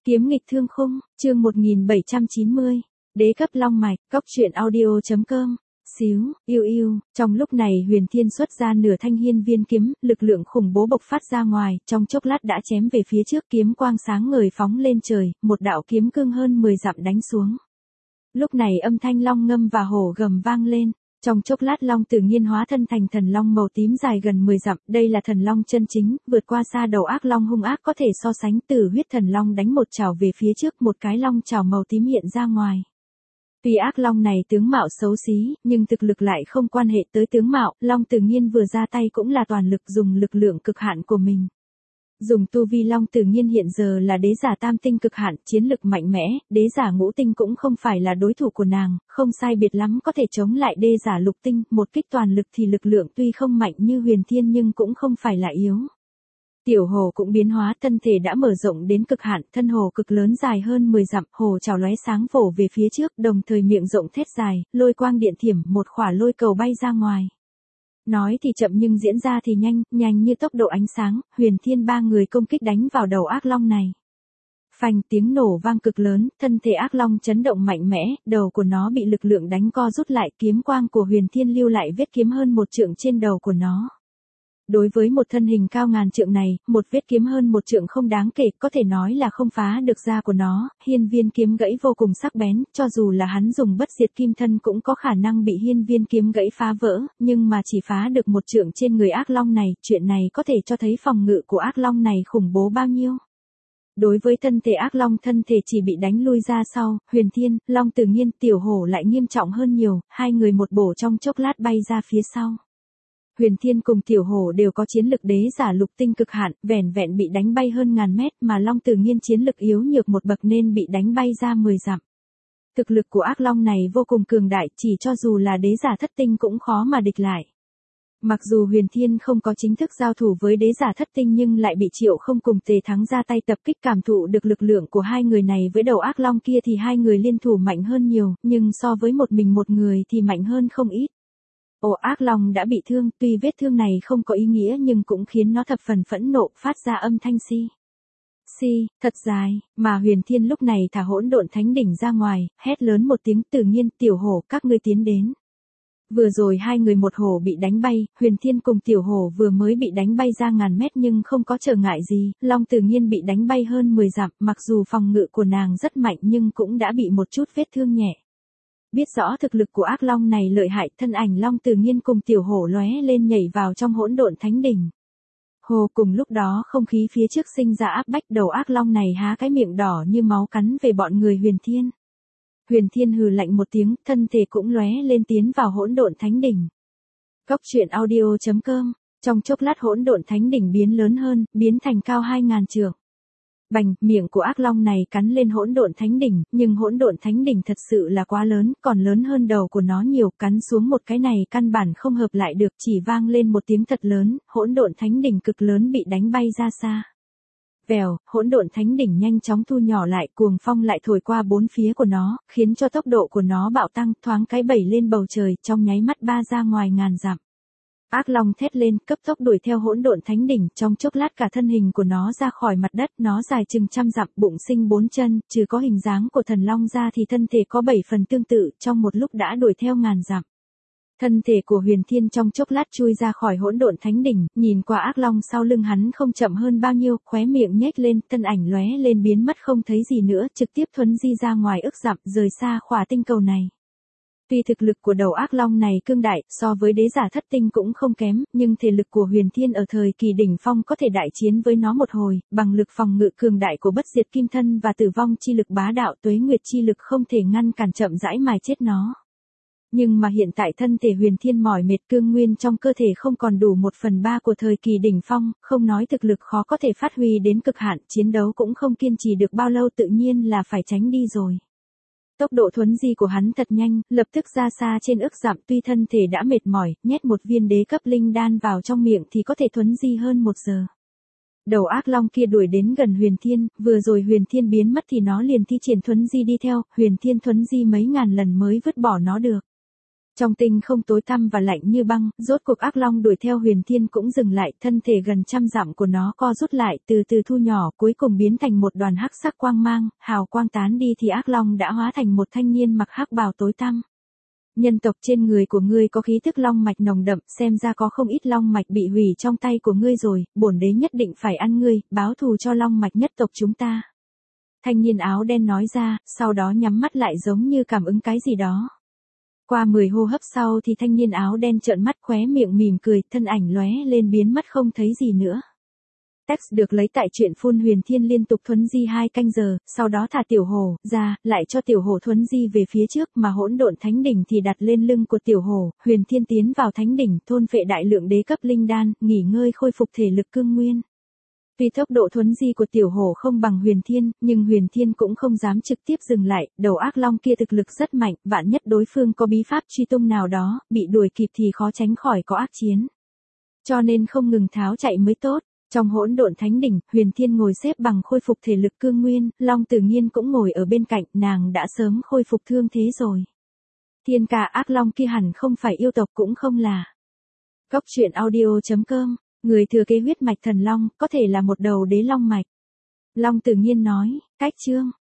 Kiếm nghịch thương khung, chương 1790. Đế cấp long mạch, cóc truyện audio.com. Xíu, yêu, trong lúc này Huyền Thiên xuất ra nửa thanh hiên viên kiếm, lực lượng khủng bố bộc phát ra ngoài, trong chốc lát đã chém về phía trước, kiếm quang sáng ngời phóng lên trời, một đạo kiếm cương hơn 10 dặm đánh xuống. Lúc này âm thanh long ngâm và hổ gầm vang lên. Trong chốc lát long tự nhiên hóa thân thành thần long màu tím dài gần 10 dặm, đây là thần long chân chính, vượt qua xa đầu ác long hung ác có thể so sánh. Tử huyết thần long đánh một chảo về phía trước, một cái long chảo màu tím hiện ra ngoài. Tuy ác long này tướng mạo xấu xí, nhưng thực lực lại không quan hệ tới tướng mạo, long tự nhiên vừa ra tay cũng là toàn lực, dùng lực lượng cực hạn của mình. Dùng tu vi long tự nhiên hiện giờ là đế giả tam tinh cực hạn, chiến lực mạnh mẽ, đế giả ngũ tinh cũng không phải là đối thủ của nàng, không sai biệt lắm có thể chống lại đế giả lục tinh, một kích toàn lực thì lực lượng tuy không mạnh như Huyền Thiên nhưng cũng không phải là yếu. Tiểu hồ cũng biến hóa, thân thể đã mở rộng đến cực hạn, thân hồ cực lớn dài hơn 10 dặm, hồ trào lóe sáng vỗ về phía trước, đồng thời miệng rộng thét dài, lôi quang điện thiểm, một khỏa lôi cầu bay ra ngoài. Nói thì chậm nhưng diễn ra thì nhanh như tốc độ ánh sáng, Huyền Thiên ba người công kích đánh vào đầu ác long này. Phanh, tiếng nổ vang cực lớn, thân thể ác long chấn động mạnh mẽ, đầu của nó bị lực lượng đánh co rút lại, kiếm quang của Huyền Thiên lưu lại vết kiếm hơn 1 trượng trên đầu của nó. Đối với một thân hình cao ngàn trượng này, một vết kiếm hơn 1 trượng không đáng kể, có thể nói là không phá được da của nó. Hiên viên kiếm gãy vô cùng sắc bén, cho dù là hắn dùng bất diệt kim thân cũng có khả năng bị hiên viên kiếm gãy phá vỡ, nhưng mà chỉ phá được 1 trượng trên người ác long này, chuyện này có thể cho thấy phòng ngự của ác long này khủng bố bao nhiêu. Đối với thân thể ác long, thân thể chỉ bị đánh lui ra sau, Huyền Thiên, long tự nhiên, tiểu hổ lại nghiêm trọng hơn nhiều, hai người một bổ trong chốc lát bay ra phía sau. Huyền Thiên cùng tiểu hổ đều có chiến lực đế giả lục tinh cực hạn, vẻn vẹn bị đánh bay hơn ngàn mét, mà long tự nhiên chiến lực yếu nhược một bậc nên bị đánh bay ra 10 dặm. Thực lực của ác long này vô cùng cường đại, chỉ cho dù là đế giả thất tinh cũng khó mà địch lại. Mặc dù Huyền Thiên không có chính thức giao thủ với đế giả thất tinh nhưng lại bị Triệu Không cùng Tề Thắng ra tay tập kích, cảm thụ được lực lượng của hai người này với đầu ác long kia thì hai người liên thủ mạnh hơn nhiều, nhưng so với một mình một người thì mạnh hơn không ít. Ác long đã bị thương, tuy vết thương này không có ý nghĩa nhưng cũng khiến nó thập phần phẫn nộ, phát ra âm thanh thật dài, mà Huyền Thiên lúc này thả hỗn độn thánh đỉnh ra ngoài, hét lớn một tiếng, tự nhiên, tiểu hổ, các ngươi tiến đến. Vừa rồi hai người một hổ bị đánh bay, Huyền Thiên cùng tiểu hổ vừa mới bị đánh bay ra ngàn mét nhưng không có trở ngại gì, long tự nhiên bị đánh bay hơn 10 dặm, mặc dù phòng ngự của nàng rất mạnh nhưng cũng đã bị một chút vết thương nhẹ. Biết rõ thực lực của ác long này lợi hại, thân ảnh long tự nhiên cùng tiểu hổ lóe lên nhảy vào trong hỗn độn thánh đỉnh. Hồ, cùng lúc đó không khí phía trước sinh ra áp bách, đầu ác long này há cái miệng đỏ như máu cắn về bọn người Huyền Thiên. Huyền Thiên hừ lạnh một tiếng, thân thể cũng lóe lên tiến vào hỗn độn thánh đỉnh. Cóc truyện audio.com. Trong chốc lát hỗn độn thánh đỉnh biến lớn hơn, biến thành cao 2000 trượng. Bành, miệng của ác long này cắn lên hỗn độn thánh đỉnh, nhưng hỗn độn thánh đỉnh thật sự là quá lớn, còn lớn hơn đầu của nó nhiều, cắn xuống một cái này căn bản không hợp lại được, chỉ vang lên một tiếng thật lớn, hỗn độn thánh đỉnh cực lớn bị đánh bay ra xa. Vèo, hỗn độn thánh đỉnh nhanh chóng thu nhỏ lại, cuồng phong lại thổi qua bốn phía của nó, khiến cho tốc độ của nó bạo tăng, thoáng cái bẩy lên bầu trời, trong nháy mắt ba ra ngoài ngàn dặm. Ác long thét lên, cấp tốc đuổi theo hỗn độn thánh đỉnh, trong chốc lát cả thân hình của nó ra khỏi mặt đất, nó dài chừng 100 dặm, bụng sinh 4 chân, trừ có hình dáng của thần long ra thì thân thể có 7 phần tương tự, trong một lúc đã đuổi theo ngàn dặm. Thân thể của Huyền Thiên trong chốc lát chui ra khỏi hỗn độn thánh đỉnh, nhìn qua ác long sau lưng hắn không chậm hơn bao nhiêu, khóe miệng nhếch lên, thân ảnh lóe lên biến mất không thấy gì nữa, trực tiếp thuấn di ra ngoài ức dặm, rời xa khỏa tinh cầu này. Tuy thực lực của đầu ác long này cương đại, so với đế giả thất tinh cũng không kém, nhưng thể lực của Huyền Thiên ở thời kỳ đỉnh phong có thể đại chiến với nó một hồi, bằng lực phòng ngự cường đại của bất diệt kim thân và tử vong chi lực bá đạo tuế nguyệt chi lực không thể ngăn cản, chậm rãi mài chết nó. Nhưng mà hiện tại thân thể Huyền Thiên mỏi mệt, cương nguyên trong cơ thể không còn đủ 1/3 của thời kỳ đỉnh phong, không nói thực lực khó có thể phát huy đến cực hạn, chiến đấu cũng không kiên trì được bao lâu, tự nhiên là phải tránh đi rồi. Tốc độ thuấn di của hắn thật nhanh, lập tức ra xa trên ức dặm, tuy thân thể đã mệt mỏi, nhét một viên đế cấp linh đan vào trong miệng thì có thể thuấn di hơn 1 giờ. Đầu ác long kia đuổi đến gần Huyền Thiên, vừa rồi Huyền Thiên biến mất thì nó liền thi triển thuấn di đi theo, Huyền Thiên thuấn di mấy ngàn lần mới vứt bỏ nó được. Trong tinh không tối tăm và lạnh như băng, rốt cuộc ác long đuổi theo Huyền Thiên cũng dừng lại, thân thể gần trăm dặm của nó co rút lại, từ từ thu nhỏ, cuối cùng biến thành một đoàn hắc sắc quang mang, hào quang tán đi thì ác long đã hóa thành một thanh niên mặc hắc bào tối tăm. Nhân tộc trên người của ngươi có khí thức long mạch nồng đậm, xem ra có không ít long mạch bị hủy trong tay của ngươi rồi, bổn đế nhất định phải ăn ngươi, báo thù cho long mạch nhất tộc chúng ta. Thanh niên áo đen nói ra, sau đó nhắm mắt lại giống như cảm ứng cái gì đó. Qua 10 hô hấp sau thì thanh niên áo đen trợn mắt khóe miệng mỉm cười, thân ảnh lóe lên biến mất không thấy gì nữa. Text được lấy tại truyện phun Huyền Thiên liên tục thuấn di 2 canh giờ, sau đó thả tiểu hổ ra, lại cho tiểu hổ thuấn di về phía trước mà hỗn độn thánh đỉnh thì đặt lên lưng của tiểu hổ, Huyền Thiên tiến vào thánh đỉnh, thôn phệ đại lượng đế cấp linh đan, nghỉ ngơi khôi phục thể lực cương nguyên. Vì tốc độ thuấn di của tiểu hổ không bằng Huyền Thiên, nhưng Huyền Thiên cũng không dám trực tiếp dừng lại, đầu ác long kia thực lực rất mạnh, vạn nhất đối phương có bí pháp truy tung nào đó, bị đuổi kịp thì khó tránh khỏi có ác chiến. Cho nên không ngừng tháo chạy mới tốt. Trong hỗn độn thánh đỉnh, Huyền Thiên ngồi xếp bằng khôi phục thể lực cương nguyên, Long Tử Nghiên cũng ngồi ở bên cạnh, nàng đã sớm khôi phục thương thế rồi. Thiên ca ác long kia hẳn không phải yêu tộc cũng không là. Cốc truyện audio.com, người thừa kế huyết mạch thần long, có thể là một đầu đế long mạch. Long Tử Nghiên nói, cách chương.